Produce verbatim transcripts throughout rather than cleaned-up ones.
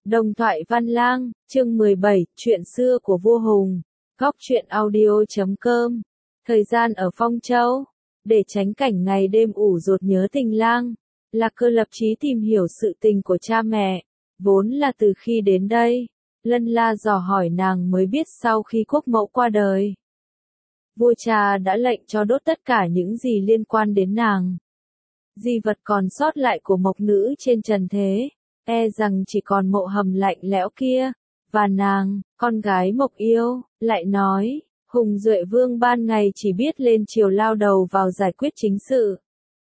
Đồng thoại Văn Lang, chương mười bảy, chuyện xưa của vua Hùng. Góc truyện audio chấm com. Thời gian ở Phong Châu. Để tránh cảnh ngày đêm ủ rột nhớ tình lang, Lạc Cơ lập chí tìm hiểu sự tình của cha mẹ. Vốn là từ khi đến đây, Lân La dò hỏi nàng mới biết sau khi quốc mẫu qua đời, vua cha đã lệnh cho đốt tất cả những gì liên quan đến nàng. Di vật còn sót lại của mộc nữ trên trần thế, e rằng chỉ còn mộ hầm lạnh lẽo kia, và nàng, con gái Mộc Yêu, lại nói, Hùng Duệ Vương ban ngày chỉ biết lên triều lao đầu vào giải quyết chính sự.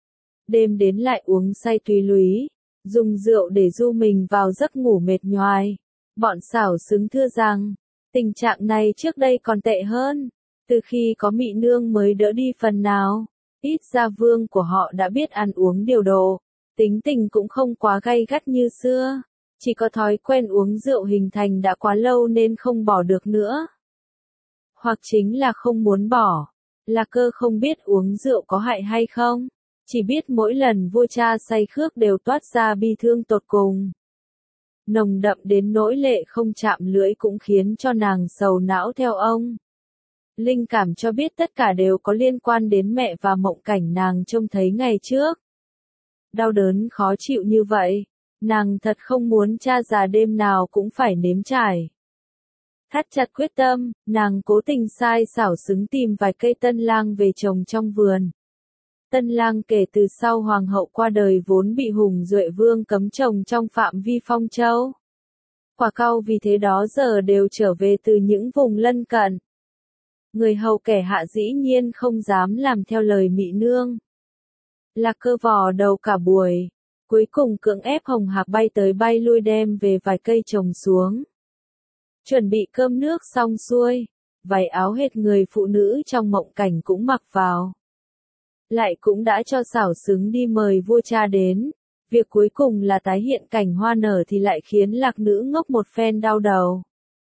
Đêm đến lại uống say tùy lúy, dùng rượu để du mình vào giấc ngủ mệt nhoài. Bọn xảo xứng thưa rằng, tình trạng này trước đây còn tệ hơn, từ khi có Mị Nương mới đỡ đi phần nào. Ít ra vương của họ đã biết ăn uống điều độ, tính tình cũng không quá gay gắt như xưa, chỉ có thói quen uống rượu hình thành đã quá lâu nên không bỏ được nữa. Hoặc chính là không muốn bỏ. Lạc Cơ không biết uống rượu có hại hay không, chỉ biết mỗi lần vua cha say khước đều toát ra bi thương tột cùng. Nồng đậm đến nỗi lệ không chạm lưỡi cũng khiến cho nàng sầu não theo ông. Linh cảm cho biết tất cả đều có liên quan đến mẹ và mộng cảnh nàng trông thấy ngày trước. Đau đớn khó chịu như vậy, nàng thật không muốn cha già đêm nào cũng phải nếm trải. Thắt chặt quyết tâm, nàng cố tình sai xảo xứng tìm vài cây tân lang về trồng trong vườn. Tân lang kể từ sau hoàng hậu qua đời vốn bị Hùng Duệ Vương cấm trồng trong phạm vi Phong Châu. Quả cau vì thế đó giờ đều trở về từ những vùng lân cận. Người hầu kẻ hạ dĩ nhiên không dám làm theo lời Mị Nương. Lạc Cơ vò đầu cả buổi, cuối cùng cưỡng ép Hồng Hạc bay tới bay lui đem về vài cây trồng xuống. Chuẩn bị cơm nước xong xuôi, váy áo hệt người phụ nữ trong mộng cảnh cũng mặc vào. Lại cũng đã cho xảo xứng đi mời vua cha đến, việc cuối cùng là tái hiện cảnh hoa nở thì lại khiến lạc nữ ngốc một phen đau đầu.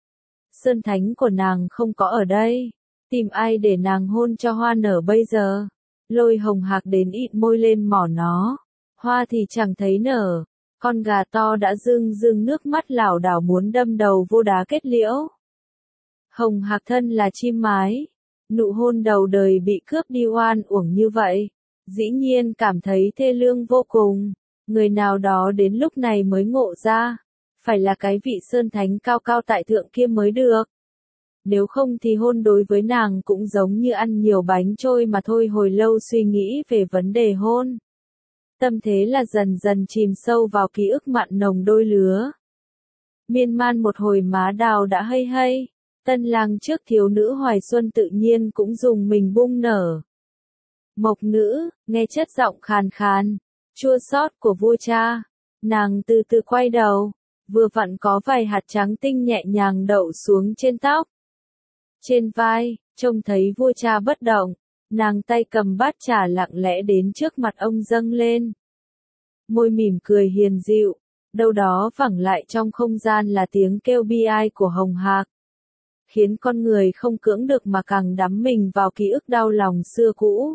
Sơn thánh của nàng không có ở đây, tìm ai để nàng hôn cho hoa nở bây giờ. Lôi Hồng Hạc đến ịt môi lên mỏ nó, hoa thì chẳng thấy nở, con gà to đã rưng rưng nước mắt lảo đảo muốn đâm đầu vô đá kết liễu. Hồng Hạc thân là chim mái, nụ hôn đầu đời bị cướp đi oan uổng như vậy, dĩ nhiên cảm thấy thê lương vô cùng. Người nào đó đến lúc này mới ngộ ra, phải là cái vị sơn thánh cao cao tại thượng kia mới được. Nếu không thì hôn đối với nàng cũng giống như ăn nhiều bánh trôi mà thôi. Hồi lâu suy nghĩ về vấn đề hôn, tâm thế là dần dần chìm sâu vào ký ức mặn nồng đôi lứa. Miên man một hồi má đào đã hây hây, tân lang trước thiếu nữ hoài xuân tự nhiên cũng dùng mình bung nở. Mộc nữ, nghe chất giọng khàn khàn, chua xót của vua cha, nàng từ từ quay đầu, vừa vặn có vài hạt trắng tinh nhẹ nhàng đậu xuống trên tóc. Trên vai, trông thấy vua cha bất động, nàng tay cầm bát trà lặng lẽ đến trước mặt ông dâng lên. Môi mỉm cười hiền dịu, đâu đó vẳng lại trong không gian là tiếng kêu bi ai của Hồng Hạc, khiến con người không cưỡng được mà càng đắm mình vào ký ức đau lòng xưa cũ.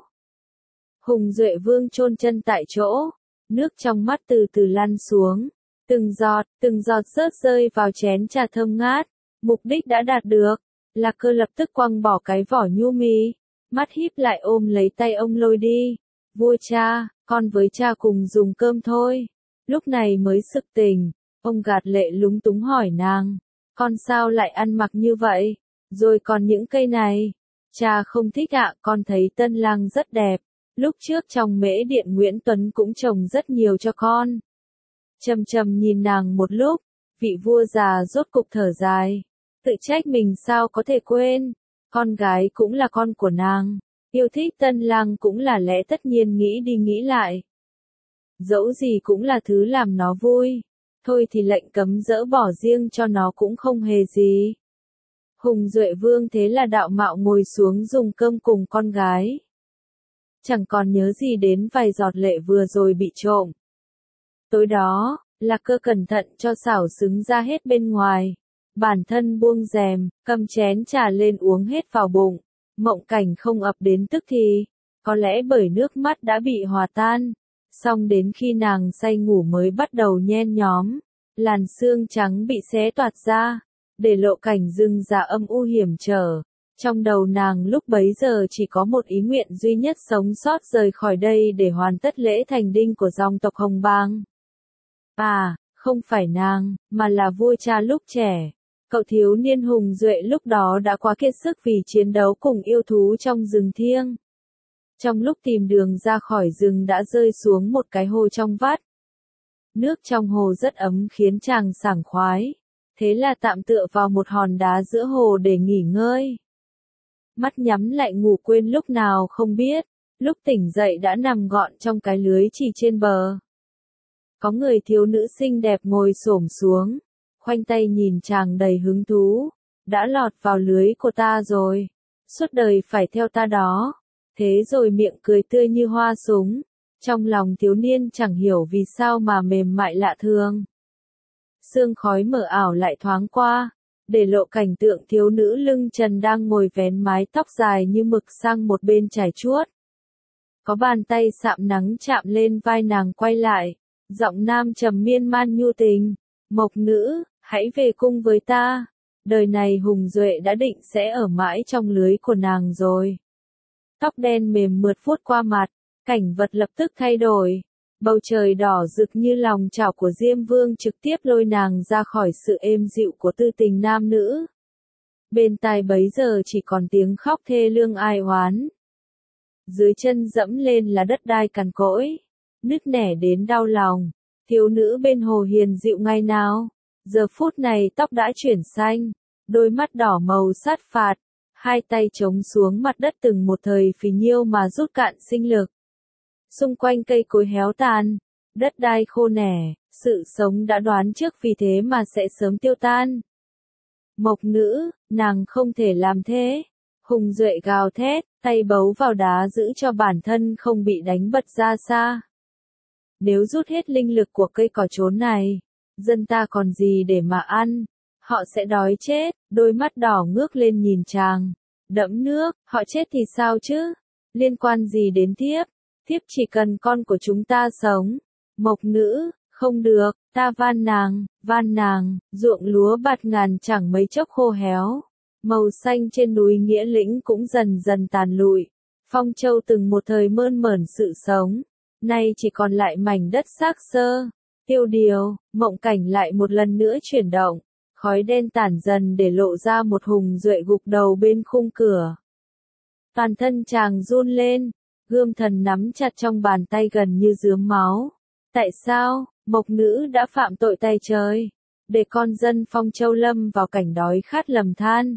Hùng Duệ Vương chôn chân tại chỗ, nước trong mắt từ từ lăn xuống, từng giọt, từng giọt rớt rơi vào chén trà thơm ngát, mục đích đã đạt được. Lạc Cơ lập tức quăng bỏ cái vỏ nhu mì, mắt híp lại ôm lấy tay ông lôi đi. Vua cha, con với cha cùng dùng cơm thôi. Lúc này mới sực tỉnh, ông gạt lệ lúng túng hỏi nàng, con sao lại ăn mặc như vậy, rồi còn những cây này. Cha không thích ạ, con thấy tân lang rất đẹp, lúc trước trong mễ điện Nguyễn Tuấn cũng trồng rất nhiều cho con. Trầm trầm nhìn nàng một lúc, vị vua già rốt cục thở dài. Tự trách mình sao có thể quên, con gái cũng là con của nàng, yêu thích tân lang cũng là lẽ tất nhiên. Nghĩ đi nghĩ lại, dẫu gì cũng là thứ làm nó vui, thôi thì lệnh cấm dỡ bỏ riêng cho nó cũng không hề gì. Hùng Duệ Vương thế là đạo mạo ngồi xuống dùng cơm cùng con gái, chẳng còn nhớ gì đến vài giọt lệ vừa rồi bị trộm. Tối đó, Lạc Cơ cẩn thận cho xảo xứng ra hết bên ngoài. Bản thân buông rèm, cầm chén trà lên uống hết vào bụng. Mộng cảnh không ập đến tức thì, có lẽ bởi nước mắt đã bị hòa tan. Xong đến khi nàng say ngủ mới bắt đầu nhen nhóm. làn xương trắng bị xé toạc ra, để lộ cảnh rừng già âm u hiểm trở. Trong đầu nàng lúc bấy giờ chỉ có một ý nguyện duy nhất sống sót rời khỏi đây để hoàn tất lễ thành đinh của dòng tộc Hồng Bang. À, không phải nàng, mà là vua cha lúc trẻ. Cậu thiếu niên Hùng Duệ lúc đó đã quá kiệt sức vì chiến đấu cùng yêu thú trong rừng thiêng. Trong lúc tìm đường ra khỏi rừng đã rơi xuống một cái hồ trong vắt. Nước trong hồ rất ấm khiến chàng sảng khoái. Thế là tạm tựa vào một hòn đá giữa hồ để nghỉ ngơi. Mắt nhắm lại ngủ quên lúc nào không biết, lúc tỉnh dậy đã nằm gọn trong cái lưới chỉ trên bờ. Có người thiếu nữ xinh đẹp ngồi xổm xuống, khoanh tay nhìn chàng đầy hứng thú. Đã lọt vào lưới của ta rồi, suốt đời phải theo ta đó. Thế rồi miệng cười tươi như hoa súng, trong lòng thiếu niên chẳng hiểu vì sao mà mềm mại lạ thường. Sương khói mờ ảo lại thoáng qua, để lộ cảnh tượng thiếu nữ lưng trần đang ngồi vén mái tóc dài như mực sang một bên trải chuốt. Có bàn tay sạm nắng chạm lên vai nàng quay lại, giọng nam trầm miên man nhu tình, Mộc nữ, hãy về cung với ta. Đời này Hùng Duệ đã định sẽ ở mãi trong lưới của nàng rồi. Tóc đen mềm mượt vuốt qua mặt, cảnh vật lập tức thay đổi. Bầu trời đỏ rực như lòng chảo của Diêm Vương trực tiếp lôi nàng ra khỏi sự êm dịu của tư tình nam nữ. Bên tai bấy giờ chỉ còn tiếng khóc thê lương ai oán. Dưới chân dẫm lên là đất đai cằn cỗi, nứt nẻ đến đau lòng. Thiếu nữ bên hồ hiền dịu ngày nào, giờ phút này tóc đã chuyển xanh, đôi mắt đỏ màu sát phạt, hai tay chống xuống mặt đất từng một thời phì nhiêu mà rút cạn sinh lực. Xung quanh cây cối héo tàn, đất đai khô nẻ, sự sống đã đoán trước vì thế mà sẽ sớm tiêu tan. Mộc nữ, nàng không thể làm thế. Hùng Duệ gào thét, tay bấu vào đá giữ cho bản thân không bị đánh bật ra xa. Nếu rút hết linh lực của cây cỏ trốn này, dân ta còn gì để mà ăn, họ sẽ đói chết. Đôi mắt đỏ ngước lên nhìn chàng, đẫm nước, họ chết thì sao chứ, liên quan gì đến thiếp, thiếp chỉ cần con của chúng ta sống. Mộc nữ, không được, ta van nàng, van nàng. Ruộng lúa bạt ngàn chẳng mấy chốc khô héo, màu xanh trên núi Nghĩa Lĩnh cũng dần dần tàn lụi. Phong Châu từng một thời mơn mởn sự sống, nay chỉ còn lại mảnh đất xác xơ. Tiêu điều, mộng cảnh lại một lần nữa chuyển động, khói đen tản dần để lộ ra một Hùng Duệ gục đầu bên khung cửa. Toàn thân chàng run lên, gươm thần nắm chặt trong bàn tay gần như rướm máu. Tại sao, Mộc nữ đã phạm tội tay trời, để con dân Phong Châu lâm vào cảnh đói khát lầm than?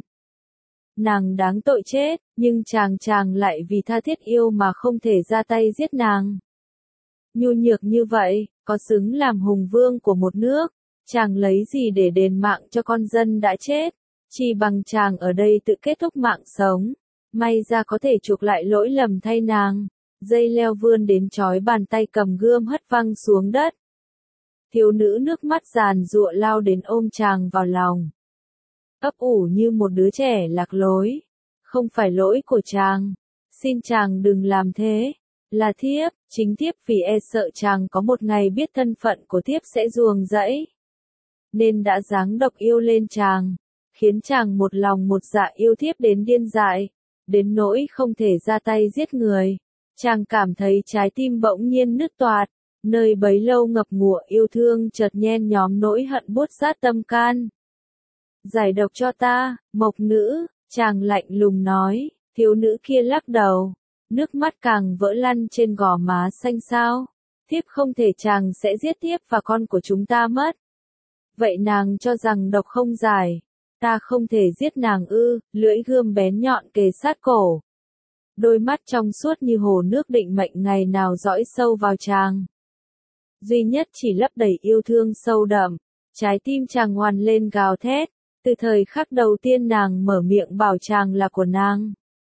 Nàng đáng tội chết, nhưng chàng chàng lại vì tha thiết yêu mà không thể ra tay giết nàng. Nhu nhược như vậy, có xứng làm hùng vương của một nước, chàng lấy gì để đền mạng cho con dân đã chết, chỉ bằng chàng ở đây tự kết thúc mạng sống, may ra có thể chuộc lại lỗi lầm thay nàng. Dây leo vươn đến chói bàn tay cầm gươm hất văng xuống đất. Thiếu nữ nước mắt giàn giụa lao đến ôm chàng vào lòng, ấp ủ như một đứa trẻ lạc lối. Không phải lỗi của chàng, xin chàng đừng làm thế. Là thiếp, chính thiếp vì e sợ chàng có một ngày biết thân phận của thiếp sẽ ruồng rẫy, nên đã giáng độc yêu lên chàng, khiến chàng một lòng một dạ yêu thiếp đến điên dại, đến nỗi không thể ra tay giết người. Chàng cảm thấy trái tim bỗng nhiên nứt toạc, nơi bấy lâu ngập ngụa yêu thương chợt nhen nhóm nỗi hận buốt rát tâm can. Giải độc cho ta, Mộc nữ, chàng lạnh lùng nói. Thiếu nữ kia lắc đầu, nước mắt càng vỡ lăn trên gò má xanh xao. Thiếp không thể, chàng sẽ giết thiếp và con của chúng ta mất. Vậy nàng cho rằng độc không giải, ta không thể giết nàng ư? Lưỡi gươm bén nhọn kề sát cổ. Đôi mắt trong suốt như hồ nước định mệnh ngày nào dõi sâu vào chàng. Duy nhất chỉ lấp đầy yêu thương sâu đậm, trái tim chàng ngoằn lên gào thét, từ thời khắc đầu tiên nàng mở miệng bảo chàng là của nàng.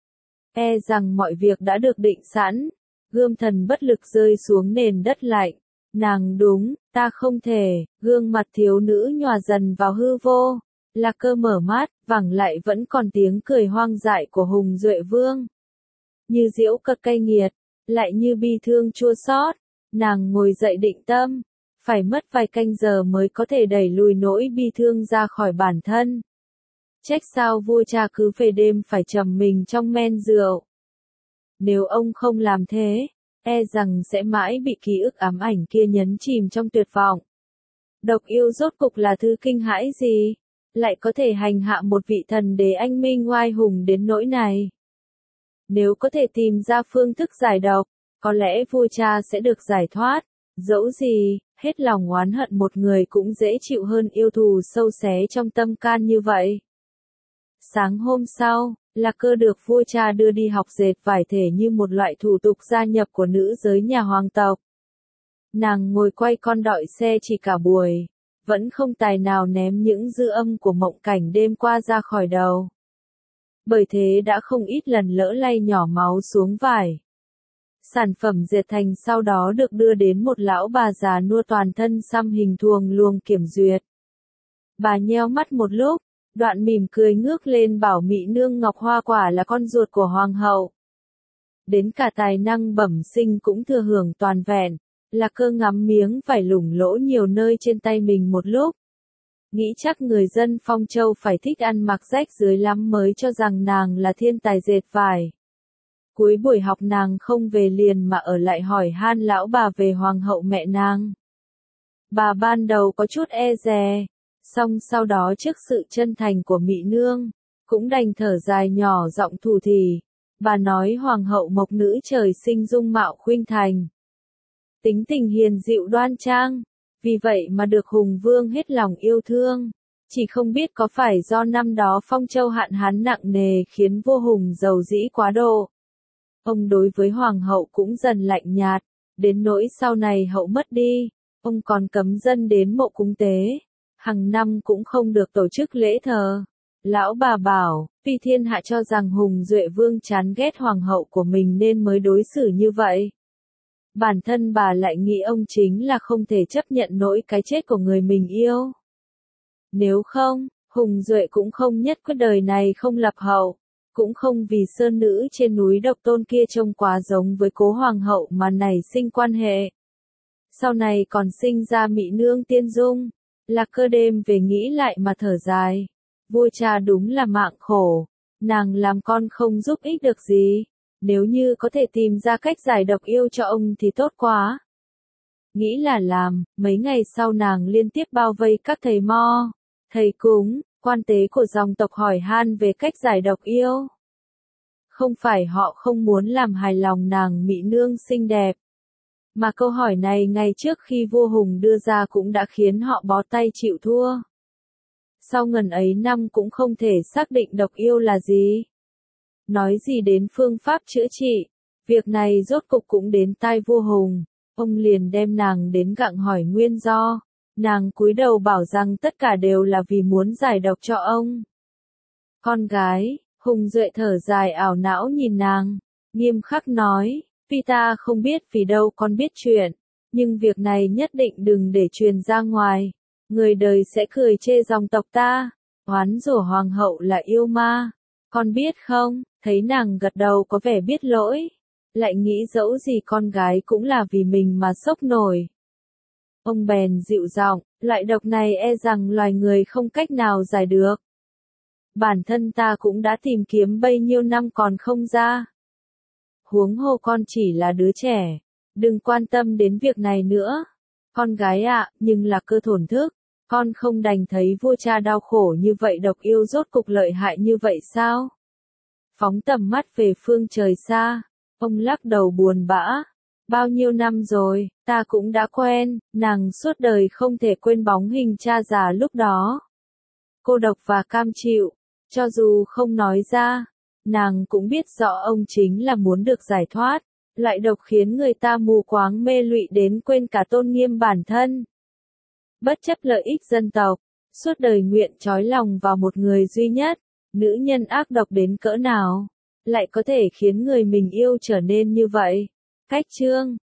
E rằng mọi việc đã được định sẵn, gươm thần bất lực rơi xuống nền đất lạnh. Nàng đúng, ta không thể. Gương mặt thiếu nữ nhòa dần vào hư vô, Lạc Cơ mở mắt, vẳng lại vẫn còn tiếng cười hoang dại của Hùng Duệ Vương. Như diễu cợt cay nghiệt, lại như bi thương chua xót. Nàng ngồi dậy định tâm, phải mất vài canh giờ mới có thể đẩy lùi nỗi bi thương ra khỏi bản thân. Trách sao vua cha cứ về đêm phải trầm mình trong men rượu. Nếu ông không làm thế, e rằng sẽ mãi bị ký ức ám ảnh kia nhấn chìm trong tuyệt vọng. Độc yêu rốt cục là thứ kinh hãi gì? Lại có thể hành hạ một vị thần đế anh minh oai hùng đến nỗi này. Nếu có thể tìm ra phương thức giải độc, có lẽ vua cha sẽ được giải thoát. Dẫu gì, hết lòng oán hận một người cũng dễ chịu hơn yêu thù sâu xé trong tâm can như vậy. Sáng hôm sau, Lạc Cơ được vua cha đưa đi học dệt vải thể như một loại thủ tục gia nhập của nữ giới nhà hoàng tộc. Nàng ngồi quay con đọi xe chỉ cả buổi, vẫn không tài nào ném những dư âm của mộng cảnh đêm qua ra khỏi đầu. Bởi thế đã không ít lần lỡ lay nhỏ máu xuống vải. Sản phẩm dệt thành sau đó được đưa đến một lão bà già nua toàn thân xăm hình thuồng luồng kiểm duyệt. Bà nheo mắt một lúc, đoạn mỉm cười ngước lên bảo Mị Nương Ngọc Hoa quả là con ruột của hoàng hậu. Đến cả tài năng bẩm sinh cũng thừa hưởng toàn vẹn. Lạc Cơ ngắm miếng vải lủng lỗ nhiều nơi trên tay mình một lúc. Nghĩ chắc người dân Phong Châu phải thích ăn mặc rách rưới lắm mới cho rằng nàng là thiên tài dệt vải. Cuối buổi học nàng không về liền mà ở lại hỏi han lão bà về hoàng hậu mẹ nàng. Bà ban đầu có chút e dè, song sau đó trước sự chân thành của Mị Nương, cũng đành thở dài nhỏ giọng thủ thỉ. Bà nói hoàng hậu mộc nữ trời sinh dung mạo khuynh thành. Tính tình hiền dịu đoan trang, vì vậy mà được Hùng Vương hết lòng yêu thương. Chỉ không biết có phải do năm đó Phong Châu hạn hán nặng nề khiến vua Hùng giàu dĩ quá độ. Ông đối với hoàng hậu cũng dần lạnh nhạt, đến nỗi sau này hậu mất đi, ông còn cấm dân đến mộ cúng tế, hàng năm cũng không được tổ chức lễ thờ. Lão bà bảo, vì thiên hạ cho rằng Hùng Duệ Vương chán ghét hoàng hậu của mình nên mới đối xử như vậy. Bản thân bà lại nghĩ ông chính là không thể chấp nhận nổi cái chết của người mình yêu. Nếu không, Hùng Duệ cũng không nhất quyết đời này không lập hậu, cũng không vì sơn nữ trên núi Độc Tôn kia trông quá giống với cố hoàng hậu mà nảy sinh quan hệ. Sau này còn sinh ra Mị Nương Tiên Dung. Lạc Cơ đêm về nghĩ lại mà thở dài. Vua cha đúng là mạng khổ, nàng làm con không giúp ích được gì. Nếu như có thể tìm ra cách giải độc yêu cho ông thì tốt quá. Nghĩ là làm, mấy ngày sau nàng liên tiếp bao vây các thầy mo, thầy cúng, quan tế của dòng tộc hỏi han về cách giải độc yêu. Không phải họ không muốn làm hài lòng nàng Mị Nương xinh đẹp, mà câu hỏi này ngày trước khi vua Hùng đưa ra cũng đã khiến họ bó tay chịu thua. Sau ngần ấy năm cũng không thể xác định độc yêu là gì. Nói gì đến phương pháp chữa trị, việc này rốt cục cũng đến tai vua Hùng, ông liền đem nàng đến gặng hỏi nguyên do, nàng cúi đầu bảo rằng tất cả đều là vì muốn giải độc cho ông. Con gái, Hùng Duệ thở dài ảo não nhìn nàng, nghiêm khắc nói, vì ta không biết vì đâu con biết chuyện, nhưng việc này nhất định đừng để truyền ra ngoài, người đời sẽ cười chê dòng tộc ta, oán rủa hoàng hậu là yêu ma, con biết không? Thấy nàng gật đầu có vẻ biết lỗi, lại nghĩ dẫu gì con gái cũng là vì mình mà sốc nổi. Ông bèn dịu giọng, loại độc này e rằng loài người không cách nào giải được. Bản thân ta cũng đã tìm kiếm bấy nhiêu năm còn không ra. Huống hồ con chỉ là đứa trẻ, đừng quan tâm đến việc này nữa. Con gái ạ, à, nhưng là cơ thổn thức, con không đành thấy vua cha đau khổ như vậy, độc yêu rốt cục lợi hại như vậy sao? Phóng tầm mắt về phương trời xa, ông lắc đầu buồn bã. Bao nhiêu năm rồi, ta cũng đã quen, nàng suốt đời không thể quên bóng hình cha già lúc đó. Cô độc và cam chịu, cho dù không nói ra, nàng cũng biết rõ ông chính là muốn được giải thoát, loại độc khiến người ta mù quáng mê lụy đến quên cả tôn nghiêm bản thân. Bất chấp lợi ích dân tộc, suốt đời nguyện trói lòng vào một người duy nhất. Nữ nhân ác độc đến cỡ nào, lại có thể khiến người mình yêu trở nên như vậy. Cách chương